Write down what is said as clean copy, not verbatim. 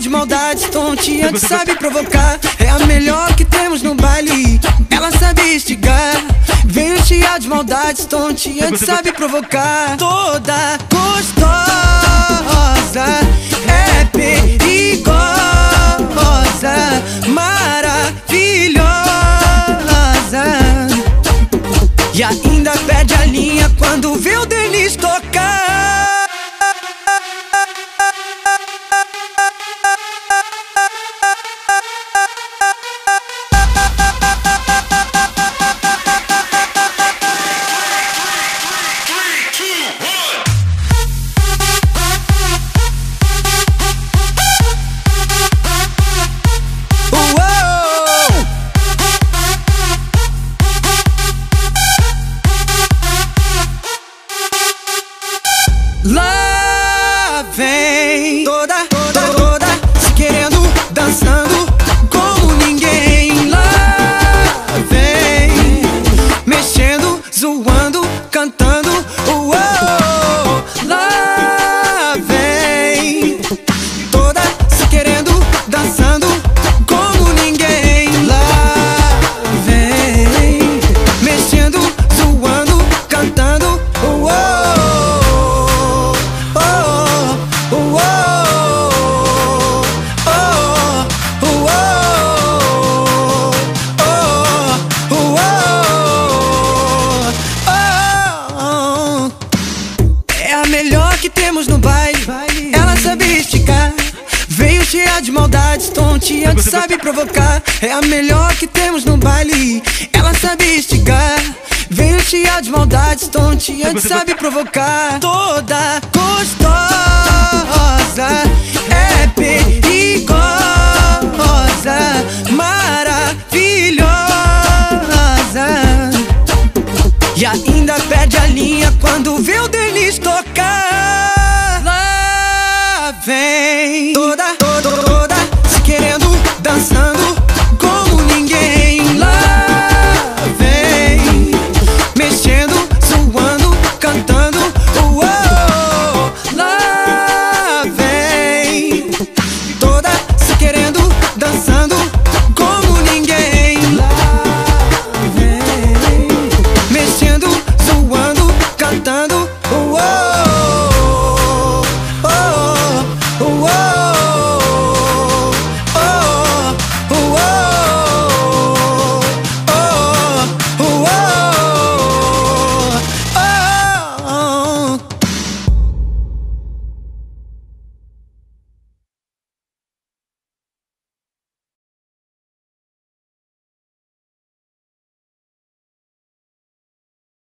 de maldade, tonteante, sabe provocar. É a melhor que temos no baile, ela sabe estigar. Veio cheia de maldade, tonteante, sabe provocar. Toda gostosa, é perigosa, maravilhosa, e ainda perde a linha quando vê o Denis tocar. Lá vem toda se querendo, dançando como ninguém. Lá vem mexendo, zoando, cantando. Lá vem toda se querendo, dançando como ninguém. Lá vem mexendo, zoando, cantando. Melhor que temos no baile, ela sabe esticar. Veio cheia de maldade, tonteante, sabe provocar. É a melhor que temos no baile, ela sabe esticar. Veio cheia de maldade, tonteante, sabe provocar. Toda gostosa,